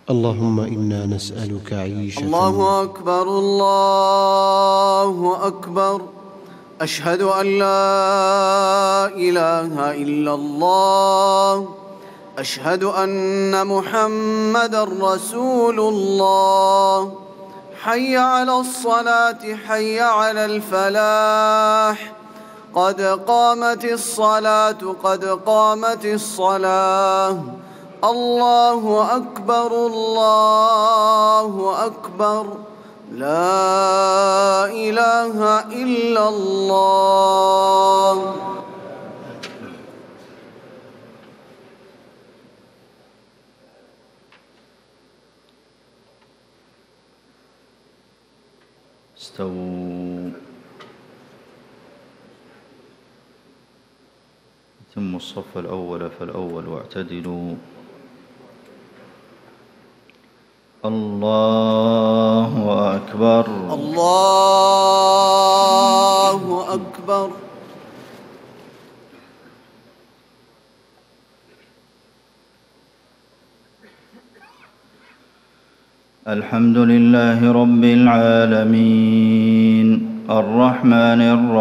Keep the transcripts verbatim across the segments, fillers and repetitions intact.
اللهم إنا نسألك عيشة. الله أكبر الله أكبر. أشهد أن لا إله إلا الله. أشهد أن محمدًا رسول الله. حي على الصلاة حي على الفلاح. قد قامت الصلاة قد قامت الصلاة. الله أكبر الله أكبر. لا إله إلا الله. استووا. ثم الصف الأول فالأول واعتدلوا. الله أكبر الله أكبر. الحمد لله رب العالمين الرحمن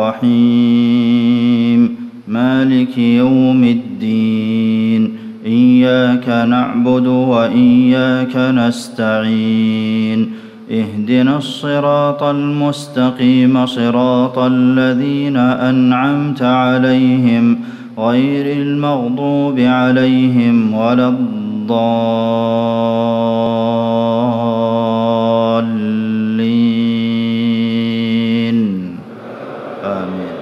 الرحيم مالك يوم الدين إياك نعبد وإياك نستعين اهدنا الصراط المستقيم صراط الذين أنعمت عليهم غير المغضوب عليهم ولا الضالين آمين.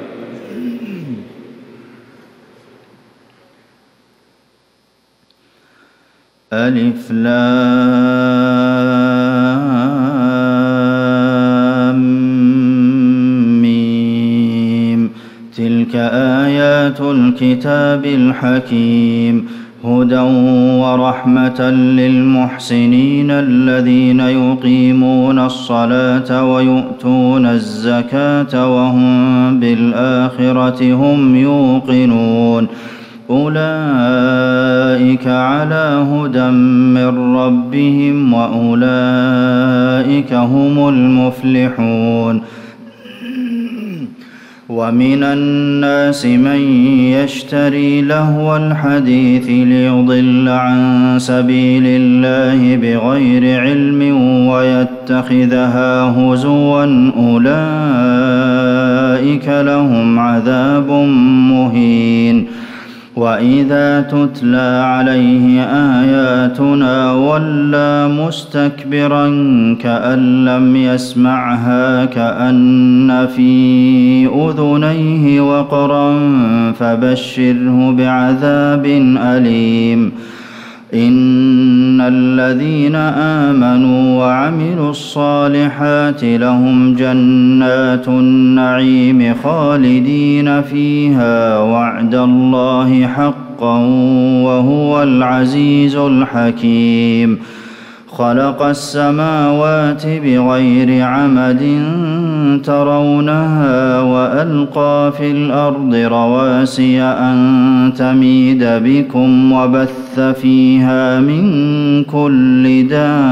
ألف لام ميم تلك آيات الكتاب الحكيم هدى ورحمة للمحسنين الذين يقيمون الصلاة ويؤتون الزكاة وهم بالآخرة هم يوقنون أولئك على هدى من ربهم وأولئك هم المفلحون. ومن الناس من يشتري لهو الحديث ليضل عن سبيل الله بغير علم ويتخذها هزوا أولئك لهم عذاب مهين. وإذا تتلى عليه آياتنا ولى مستكبرا كأن لم يسمعها كأن في أذنيه وقرا فبشره بعذاب أليم. إن الذين آمنوا وعملوا الصالحات لهم جنات النعيم خالدين فيها وعد الله حقا وهو العزيز الحكيم. خلق السماوات بغير عمد ترونها وألقى في الأرض رواسي أن تميد بكم وبث فيها من كل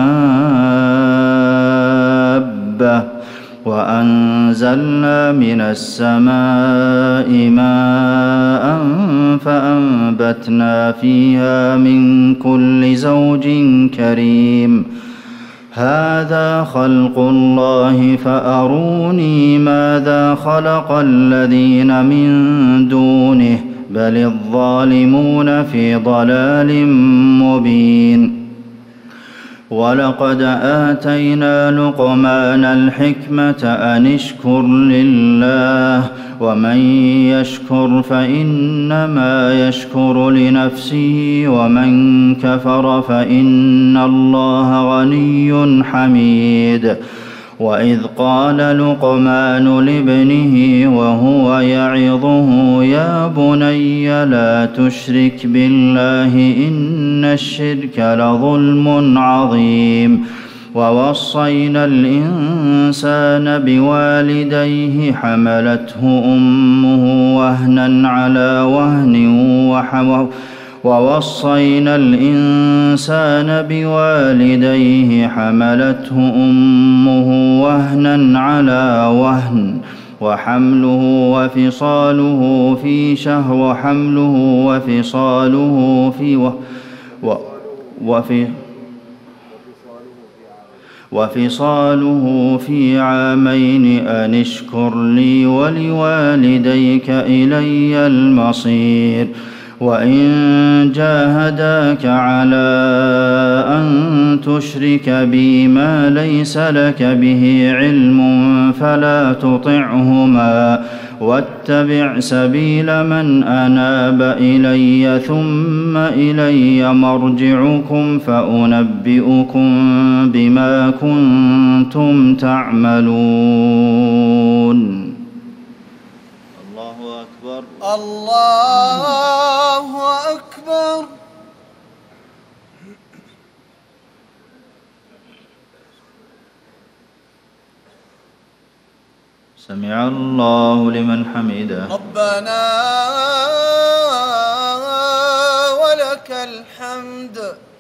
دابة وأنزلنا من السماء ماء فأنبتنا فيها من كل زوج كريم. هذا خلق الله فأروني ماذا خلق الذين من دونه بل الظالمون في ضلال مبين. ولقد آتينا لقمان الحكمة أن اشكر لله ومن يشكر فإنما يشكر لنفسه ومن كفر فإن الله غني حميد. وإذ قال لقمان لابنه وهو يعظه يا بني لا تشرك بالله إن الشرك لظلم عظيم. ووصينا الإنسان بوالديه حملته أمه وهنا على وهن ووصينا الإنسان بوالديه حملته أمه وهنا على وهن وحمله وفصاله في شهر وحمله وفصاله في و و وفي وفصاله في عامين أن اشكر لي ولوالديك إلي المصير وإن جاهداك على أن تشرك بي ما ليس لك به علم فلا تطعهما واتبع سبيل من أناب إلي ثم إلي مرجعكم فأنبئكم بما كنتم تعملون. الله أكبر. الله أكبر. سمع الله لمن حمده. ربنا ولك الحمد.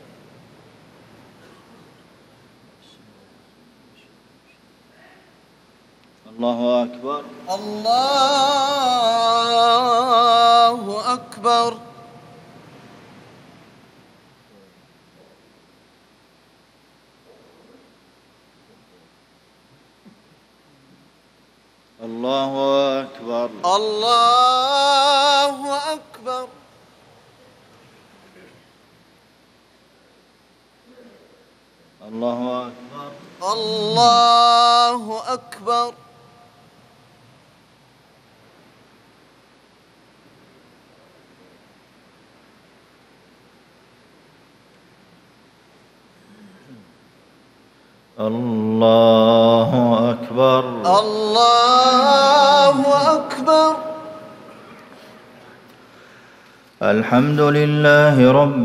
الله أكبر. الله أكبر. الله أكبر. الله أكبر. الله أكبر. الله أكبر. الله أكبر. الله أكبر. الحمد لله رب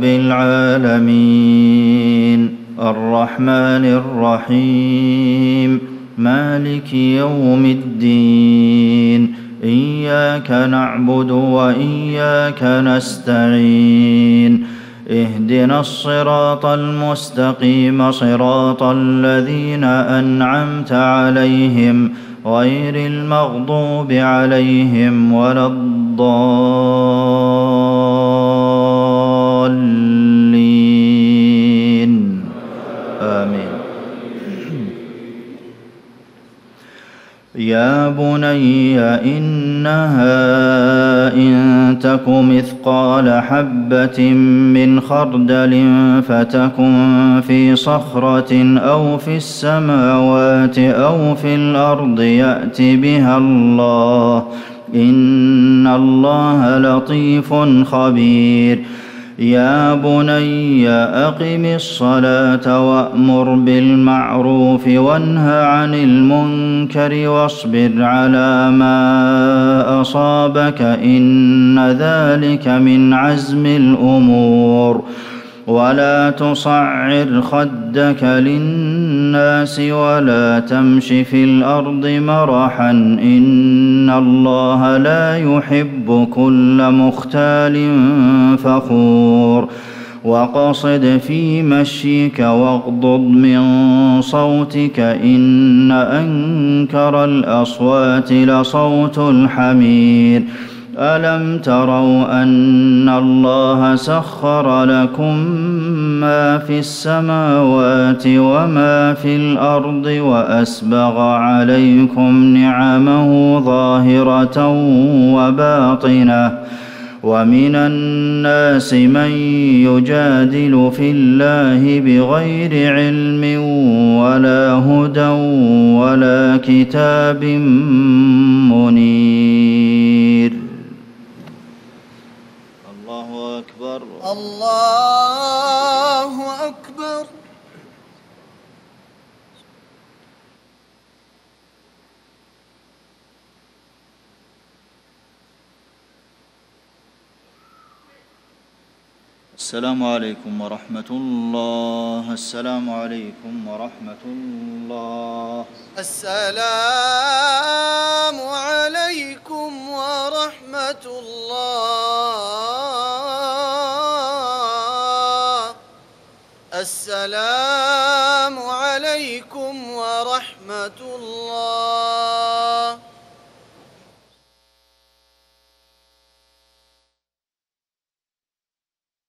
العالمين الرحمن الرحيم مالك يوم الدين إياك نعبد وإياك نستعين اهدنا الصراط المستقيم صراط الذين أنعمت عليهم غير المغضوب عليهم ولا الضالين آمين. يا بني إنها إن تك مثقال حبة من خردل فتكن في صخرة أو في السماوات أو في الأرض يأت بها الله إن الله لطيف خبير. يا بني أقم الصلاة وأمر بالمعروف وانه عن المنكر واصبر على ما أصابك إن ذلك من عزم الأمور ولا تصعر خدك للناس ولا تمش في الأرض مرحا إن الله لا يحب كل مختال فخور. وقصد في مشيك واغضض من صوتك إن أنكر الأصوات لصوت الحمير. ألم تروا أن الله سخر لكم ما في السماوات وما في الأرض وأسبغ عليكم نعمه ظاهرة وباطنة ومن الناس من يجادل في الله بغير علم ولا هدى ولا كتاب منير. الله أكبر. الله أكبر. السلام عليكم ورحمة الله. السلام عليكم ورحمة الله. السلام عليكم ورحمة الله. السلام عليكم ورحمة الله.